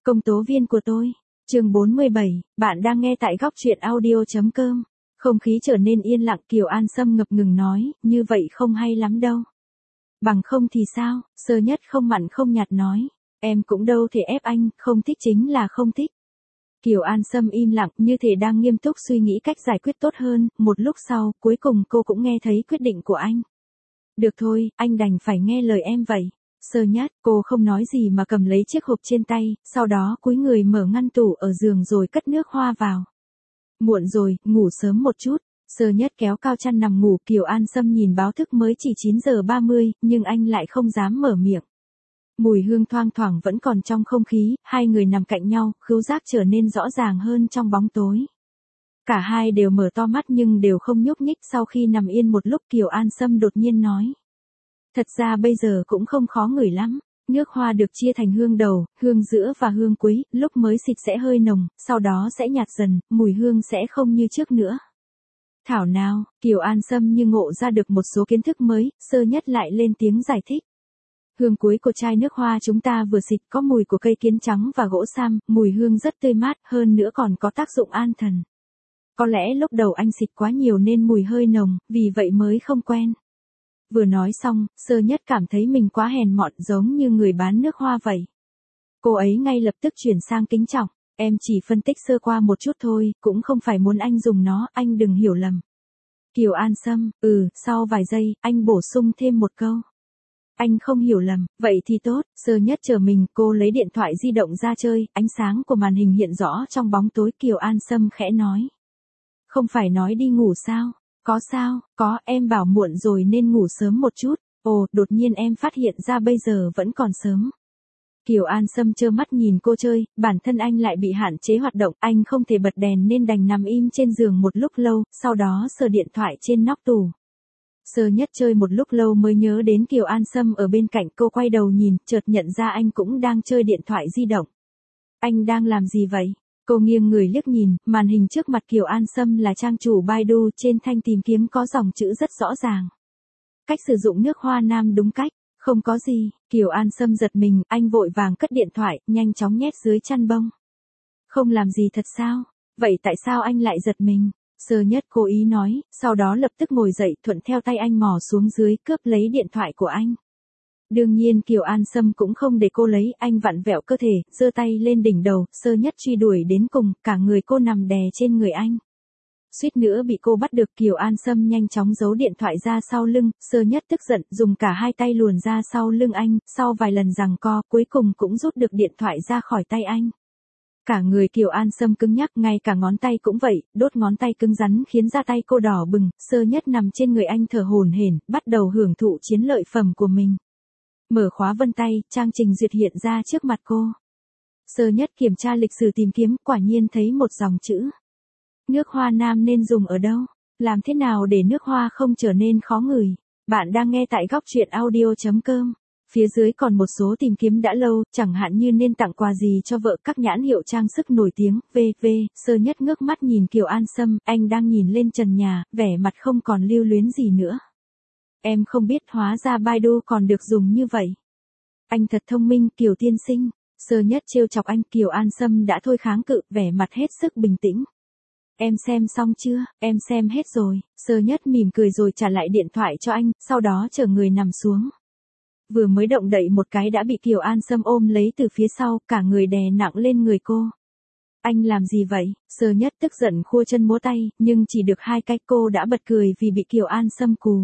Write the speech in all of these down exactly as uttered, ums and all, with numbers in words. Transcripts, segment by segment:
Công tố viên của tôi. Chương bốn mươi bảy, bạn đang nghe tại góc truyện audio chấm com. Không khí trở nên yên lặng, Kiều An Sâm ngập ngừng nói, như vậy không hay lắm đâu. Bằng không thì sao? Sơ Nhất không mặn không nhạt nói, em cũng đâu thể ép anh, không thích chính là không thích. Kiều An Sâm im lặng, như thể đang nghiêm túc suy nghĩ cách giải quyết tốt hơn, một lúc sau, cuối cùng cô cũng nghe thấy quyết định của anh. Được thôi, anh đành phải nghe lời em vậy. Sơ Nhất, cô không nói gì mà cầm lấy chiếc hộp trên tay, sau đó cúi người mở ngăn tủ ở giường rồi cất nước hoa vào. Muộn rồi, ngủ sớm một chút. Sơ Nhất kéo cao chăn nằm ngủ, Kiều An Sâm nhìn báo thức mới chỉ chín giờ ba mươi, nhưng anh lại không dám mở miệng. Mùi hương thoang thoảng vẫn còn trong không khí, hai người nằm cạnh nhau, khứu giác trở nên rõ ràng hơn trong bóng tối. Cả hai đều mở to mắt nhưng đều không nhúc nhích. Sau khi nằm yên một lúc, Kiều An Sâm đột nhiên nói. Thật ra bây giờ cũng không khó ngửi lắm. Nước hoa được chia thành hương đầu, hương giữa và hương cuối, lúc mới xịt sẽ hơi nồng, sau đó sẽ nhạt dần, mùi hương sẽ không như trước nữa. Thảo nào, Kiều An Sâm như ngộ ra được một số kiến thức mới, Sơ Nhất lại lên tiếng giải thích. Hương cuối của chai nước hoa chúng ta vừa xịt có mùi của cây kiến trắng và gỗ sam, mùi hương rất tươi mát, hơn nữa còn có tác dụng an thần. Có lẽ lúc đầu anh xịt quá nhiều nên mùi hơi nồng, vì vậy mới không quen. Vừa nói xong, Sơ Nhất cảm thấy mình quá hèn mọn, giống như người bán nước hoa vậy. Cô ấy ngay lập tức chuyển sang kính trọng, em chỉ phân tích sơ qua một chút thôi, cũng không phải muốn anh dùng nó, anh đừng hiểu lầm. Kiều An Sâm, ừ, sau vài giây, anh bổ sung thêm một câu. Anh không hiểu lầm, vậy thì tốt. Sơ Nhất chờ mình, cô lấy điện thoại di động ra chơi, ánh sáng của màn hình hiện rõ trong bóng tối. Kiều An Sâm khẽ nói. Không phải nói đi ngủ sao? Có sao, có, em bảo muộn rồi nên ngủ sớm một chút. Ồ, đột nhiên em phát hiện ra bây giờ vẫn còn sớm. Kiều An Sâm trơ mắt nhìn cô chơi, bản thân anh lại bị hạn chế hoạt động, anh không thể bật đèn nên đành nằm im trên giường một lúc lâu, sau đó sờ điện thoại trên nóc tủ. Sơ Nhất chơi một lúc lâu mới nhớ đến Kiều An Sâm ở bên cạnh, cô quay đầu nhìn, chợt nhận ra anh cũng đang chơi điện thoại di động. Anh đang làm gì vậy? Cô nghiêng người liếc nhìn, màn hình trước mặt Kiều An Sâm là trang chủ Baidu, trên thanh tìm kiếm có dòng chữ rất rõ ràng. Cách sử dụng nước hoa nam đúng cách, không có gì. Kiều An Sâm giật mình, anh vội vàng cất điện thoại, nhanh chóng nhét dưới chăn bông. Không làm gì thật sao? Vậy tại sao anh lại giật mình? Sơ Nhất cố ý nói, sau đó lập tức ngồi dậy, thuận theo tay anh mò xuống dưới, cướp lấy điện thoại của anh. Đương nhiên Kiều An Sâm cũng không để cô lấy, anh vặn vẹo cơ thể, giơ tay lên đỉnh đầu, Sơ Nhất truy đuổi đến cùng, cả người cô nằm đè trên người anh. Suýt nữa bị cô bắt được, Kiều An Sâm nhanh chóng giấu điện thoại ra sau lưng, Sơ Nhất tức giận, dùng cả hai tay luồn ra sau lưng anh, sau vài lần giằng co, cuối cùng cũng rút được điện thoại ra khỏi tay anh. Cả người Kiều An Sâm cứng nhắc, ngay cả ngón tay cũng vậy, đốt ngón tay cứng rắn khiến da tay cô đỏ bừng. Sơ Nhất nằm trên người anh thở hổn hển, bắt đầu hưởng thụ chiến lợi phẩm của mình. Mở khóa vân tay, trang trình duyệt hiện ra trước mặt cô. Sơ Nhất kiểm tra lịch sử tìm kiếm, quả nhiên thấy một dòng chữ. Nước hoa nam nên dùng ở đâu? Làm thế nào để nước hoa không trở nên khó ngửi? Bạn đang nghe tại góc truyện audio chấm com. Phía dưới còn một số tìm kiếm đã lâu, chẳng hạn như nên tặng quà gì cho vợ, các nhãn hiệu trang sức nổi tiếng, vân vân. Sơ Nhất ngước mắt nhìn Kiều An Sâm, anh đang nhìn lên trần nhà, vẻ mặt không còn lưu luyến gì nữa. Em không biết hóa ra Baidu còn được dùng như vậy. Anh thật thông minh, Kiều tiên sinh. Sơ Nhất trêu chọc anh. Kiều An Sâm đã thôi kháng cự, vẻ mặt hết sức bình tĩnh. Em xem xong chưa? Em xem hết rồi. Sơ Nhất mỉm cười rồi trả lại điện thoại cho anh, sau đó chờ người nằm xuống. Vừa mới động đậy một cái đã bị Kiều An Sâm ôm lấy từ phía sau, cả người đè nặng lên người cô. Anh làm gì vậy? Sơ Nhất tức giận khua chân múa tay, nhưng chỉ được hai cái, cô đã bật cười vì bị Kiều An Sâm cù.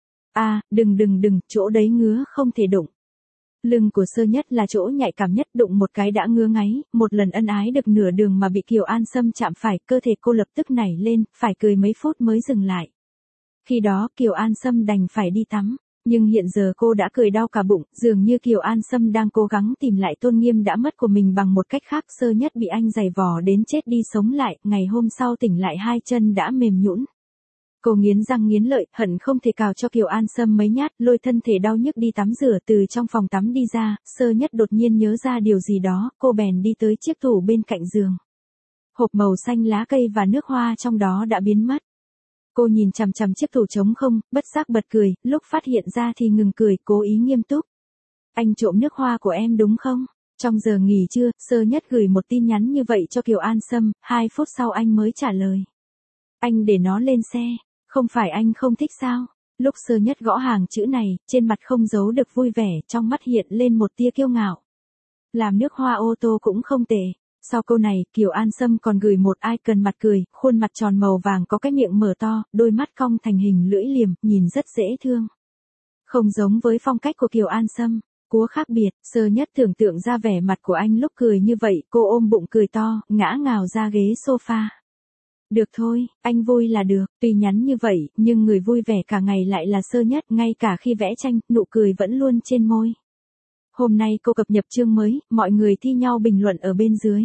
À, đừng đừng đừng, chỗ đấy ngứa không thể đụng. Lưng của Sơ Nhất là chỗ nhạy cảm nhất, đụng một cái đã ngứa ngáy, một lần ân ái được nửa đường mà bị Kiều An Sâm chạm phải, cơ thể cô lập tức nảy lên, phải cười mấy phút mới dừng lại. Khi đó Kiều An Sâm đành phải đi tắm. Nhưng hiện giờ cô đã cười đau cả bụng, dường như Kiều An Sâm đang cố gắng tìm lại tôn nghiêm đã mất của mình bằng một cách khác. Sơ Nhất bị anh giày vò đến chết đi sống lại, ngày hôm sau tỉnh lại hai chân đã mềm nhũn. Cô nghiến răng nghiến lợi, hận không thể cào cho Kiều An Sâm mấy nhát, lôi thân thể đau nhức đi tắm rửa. Từ trong phòng tắm đi ra, Sơ Nhất đột nhiên nhớ ra điều gì đó, cô bèn đi tới chiếc tủ bên cạnh giường. Hộp màu xanh lá cây và nước hoa trong đó đã biến mất. Cô nhìn chằm chằm chiếc tủ trống không, bất giác bật cười, lúc phát hiện ra thì ngừng cười, cố ý nghiêm túc. Anh trộm nước hoa của em đúng không? Trong giờ nghỉ trưa, Sơ Nhất gửi một tin nhắn như vậy cho Kiều An Sâm, hai phút sau anh mới trả lời. Anh để nó lên xe, không phải anh không thích sao? Lúc Sơ Nhất gõ hàng chữ này, trên mặt không giấu được vui vẻ, trong mắt hiện lên một tia kiêu ngạo. Làm nước hoa ô tô cũng không tệ. Sau câu này, Kiều An Sâm còn gửi một icon mặt cười, khuôn mặt tròn màu vàng có cái miệng mở to, đôi mắt cong thành hình lưỡi liềm, nhìn rất dễ thương. Không giống với phong cách của Kiều An Sâm, cúa khác biệt, Sơ Nhất tưởng tượng ra vẻ mặt của anh lúc cười như vậy, cô ôm bụng cười to, ngã ngào ra ghế sofa. Được thôi, anh vui là được, tuy nhắn như vậy, nhưng người vui vẻ cả ngày lại là Sơ Nhất, ngay cả khi vẽ tranh, nụ cười vẫn luôn trên môi. Hôm nay cô cập nhật chương mới, mọi người thi nhau bình luận ở bên dưới.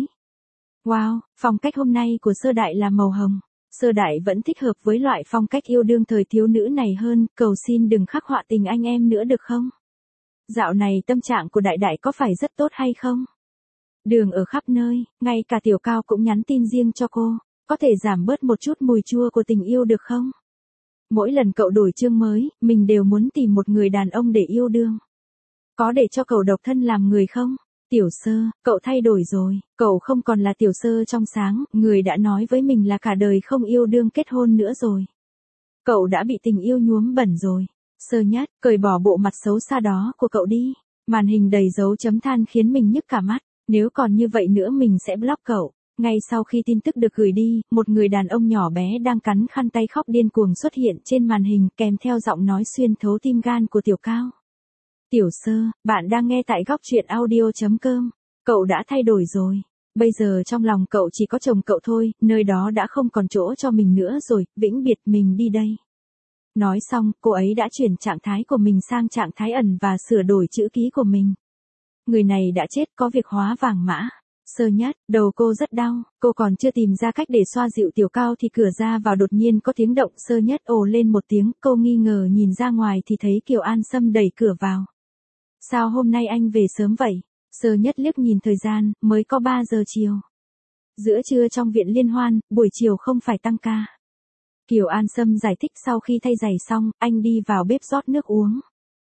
Wow, phong cách hôm nay của Sơ Đại là màu hồng. Sơ Đại vẫn thích hợp với loại phong cách yêu đương thời thiếu nữ này hơn, cầu xin đừng khắc họa tình anh em nữa được không? Dạo này tâm trạng của Đại Đại có phải rất tốt hay không? Đường ở khắp nơi, ngay cả Tiểu Cao cũng nhắn tin riêng cho cô, có thể giảm bớt một chút mùi chua của tình yêu được không? Mỗi lần cậu đổi chương mới, mình đều muốn tìm một người đàn ông để yêu đương. Có để cho cậu độc thân làm người không? Tiểu Sơ, cậu thay đổi rồi, cậu không còn là Tiểu Sơ trong sáng, người đã nói với mình là cả đời không yêu đương kết hôn nữa rồi. Cậu đã bị tình yêu nhuốm bẩn rồi. Sơ Nhất, cởi bỏ bộ mặt xấu xa đó của cậu đi. Màn hình đầy dấu chấm than khiến mình nhức cả mắt, nếu còn như vậy nữa mình sẽ block cậu. Ngay sau khi tin tức được gửi đi, một người đàn ông nhỏ bé đang cắn khăn tay khóc điên cuồng xuất hiện trên màn hình kèm theo giọng nói xuyên thấu tim gan của Tiểu Cao. Tiểu Sơ, bạn đang nghe tại góc truyện audio chấm com. Cậu đã thay đổi rồi. Bây giờ trong lòng cậu chỉ có chồng cậu thôi, nơi đó đã không còn chỗ cho mình nữa rồi, vĩnh biệt mình đi đây. Nói xong, cô ấy đã chuyển trạng thái của mình sang trạng thái ẩn và sửa đổi chữ ký của mình. Người này đã chết, có việc hóa vàng mã. Sơ Nhất, đầu cô rất đau, cô còn chưa tìm ra cách để xoa dịu Tiểu Cao thì cửa ra vào đột nhiên có tiếng động. Sơ Nhất ồ lên một tiếng, cô nghi ngờ nhìn ra ngoài thì thấy Kiều An Sâm đẩy cửa vào. Sao hôm nay anh về sớm vậy? Sơ Nhất liếc nhìn thời gian, mới có ba giờ chiều. Giữa trưa trong viện liên hoan, buổi chiều không phải tăng ca. Kiều An Sâm giải thích sau khi thay giày xong, anh đi vào bếp rót nước uống.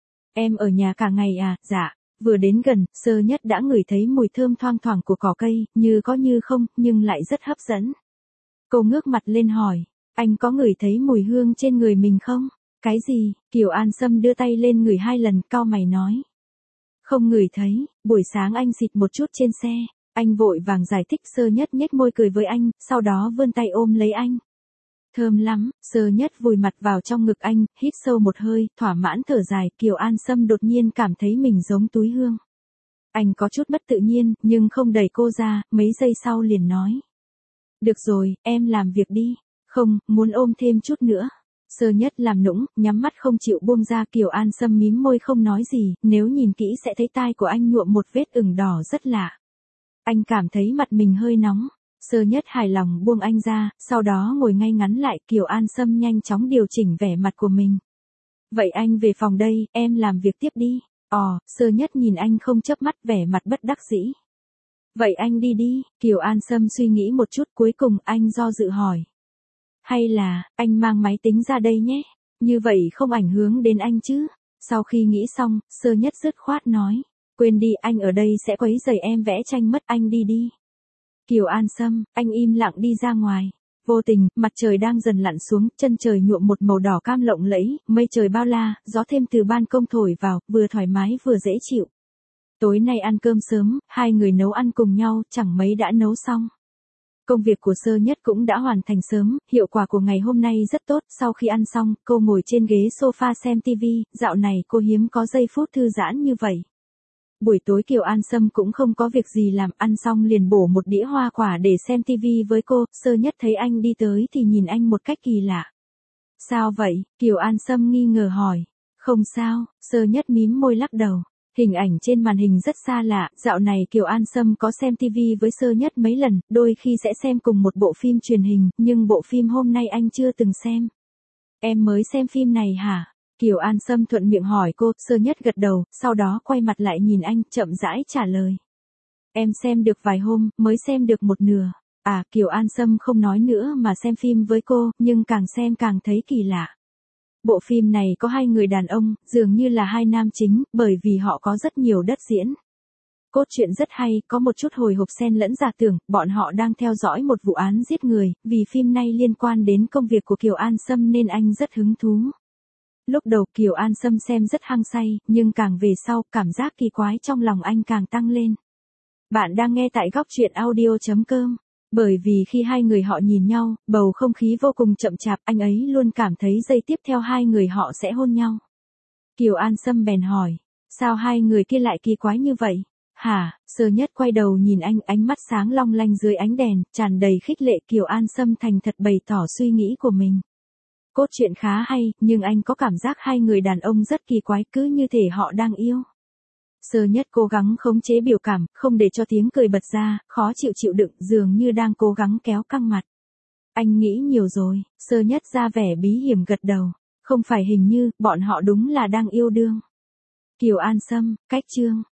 Em ở nhà cả ngày à? Dạ. Vừa đến gần, Sơ Nhất đã ngửi thấy mùi thơm thoang thoảng của cỏ cây, như có như không, nhưng lại rất hấp dẫn. Cô ngước mặt lên hỏi, anh có ngửi thấy mùi hương trên người mình không? Cái gì? Kiều An Sâm đưa tay lên ngửi hai lần, cau mày nói. Không ngửi thấy, buổi sáng anh xịt một chút trên xe. Anh vội vàng giải thích. Sơ Nhất nhếch môi cười với anh, sau đó vươn tay ôm lấy anh. Thơm lắm. Sơ Nhất vùi mặt vào trong ngực anh, hít sâu một hơi, thỏa mãn thở dài. Kiều An Sâm đột nhiên cảm thấy mình giống túi hương. Anh có chút bất tự nhiên, nhưng không đẩy cô ra, mấy giây sau liền nói. Được rồi, em làm việc đi. Không, muốn ôm thêm chút nữa. Sơ Nhất làm nũng, nhắm mắt không chịu buông ra. Kiều An Sâm mím môi không nói gì, nếu nhìn kỹ sẽ thấy tai của anh nhuộm một vết ửng đỏ rất lạ. Anh cảm thấy mặt mình hơi nóng. Sơ Nhất hài lòng buông anh ra, sau đó ngồi ngay ngắn lại. Kiều An Sâm nhanh chóng điều chỉnh vẻ mặt của mình. Vậy anh về phòng đây, em làm việc tiếp đi. Ồ, Sơ Nhất nhìn anh không chớp mắt, vẻ mặt bất đắc dĩ. Vậy anh đi đi. Kiều An Sâm suy nghĩ một chút, cuối cùng anh do dự hỏi. Hay là, anh mang máy tính ra đây nhé, như vậy không ảnh hưởng đến anh chứ. Sau khi nghĩ xong, Sơ Nhất dứt khoát nói. Quên đi, anh ở đây sẽ quấy rầy em vẽ tranh mất, anh đi đi. Kiều An Sâm, anh im lặng đi ra ngoài. Vô tình, mặt trời đang dần lặn xuống, chân trời nhuộm một màu đỏ cam lộng lẫy, mây trời bao la, gió thêm từ ban công thổi vào, vừa thoải mái vừa dễ chịu. Tối nay ăn cơm sớm, hai người nấu ăn cùng nhau, chẳng mấy đã nấu xong. Công việc của Sơ Nhất cũng đã hoàn thành sớm, hiệu quả của ngày hôm nay rất tốt. Sau khi ăn xong, cô ngồi trên ghế sofa xem tivi, dạo này cô hiếm có giây phút thư giãn như vậy. Buổi tối Kiều An Sâm cũng không có việc gì làm, ăn xong liền bổ một đĩa hoa quả để xem tivi với cô. Sơ Nhất thấy anh đi tới thì nhìn anh một cách kỳ lạ. Sao vậy? Kiều An Sâm nghi ngờ hỏi. Không sao, Sơ Nhất mím môi lắc đầu. Hình ảnh trên màn hình rất xa lạ, dạo này Kiều An Sâm có xem tivi với Sơ Nhất mấy lần, đôi khi sẽ xem cùng một bộ phim truyền hình, nhưng bộ phim hôm nay anh chưa từng xem. Em mới xem phim này hả? Kiều An Sâm thuận miệng hỏi cô. Sơ Nhất gật đầu, sau đó quay mặt lại nhìn anh, chậm rãi trả lời. Em xem được vài hôm, mới xem được một nửa. À, Kiều An Sâm không nói nữa mà xem phim với cô, nhưng càng xem càng thấy kỳ lạ. Bộ phim này có hai người đàn ông, dường như là hai nam chính, bởi vì họ có rất nhiều đất diễn. Cốt truyện rất hay, có một chút hồi hộp xen lẫn giả tưởng, bọn họ đang theo dõi một vụ án giết người, vì phim này liên quan đến công việc của Kiều An Sâm nên anh rất hứng thú. Lúc đầu Kiều An Sâm xem rất hăng say, nhưng càng về sau, cảm giác kỳ quái trong lòng anh càng tăng lên. Bạn đang nghe tại góc truyện audio chấm com. Bởi vì khi hai người họ nhìn nhau, bầu không khí vô cùng chậm chạp, anh ấy luôn cảm thấy giây tiếp theo hai người họ sẽ hôn nhau. Kiều An Sâm bèn hỏi, sao hai người kia lại kỳ quái như vậy? Hả? Sơ Nhất quay đầu nhìn anh, ánh mắt sáng long lanh dưới ánh đèn, tràn đầy khích lệ. Kiều An Sâm thành thật bày tỏ suy nghĩ của mình. Cốt truyện khá hay, nhưng anh có cảm giác hai người đàn ông rất kỳ quái, cứ như thể họ đang yêu. Sơ Nhất cố gắng khống chế biểu cảm, không để cho tiếng cười bật ra, khó chịu chịu đựng, dường như đang cố gắng kéo căng mặt. Anh nghĩ nhiều rồi. Sơ Nhất ra vẻ bí hiểm gật đầu. Không phải, hình như, bọn họ đúng là đang yêu đương. Kiều An Sâm, cách chương.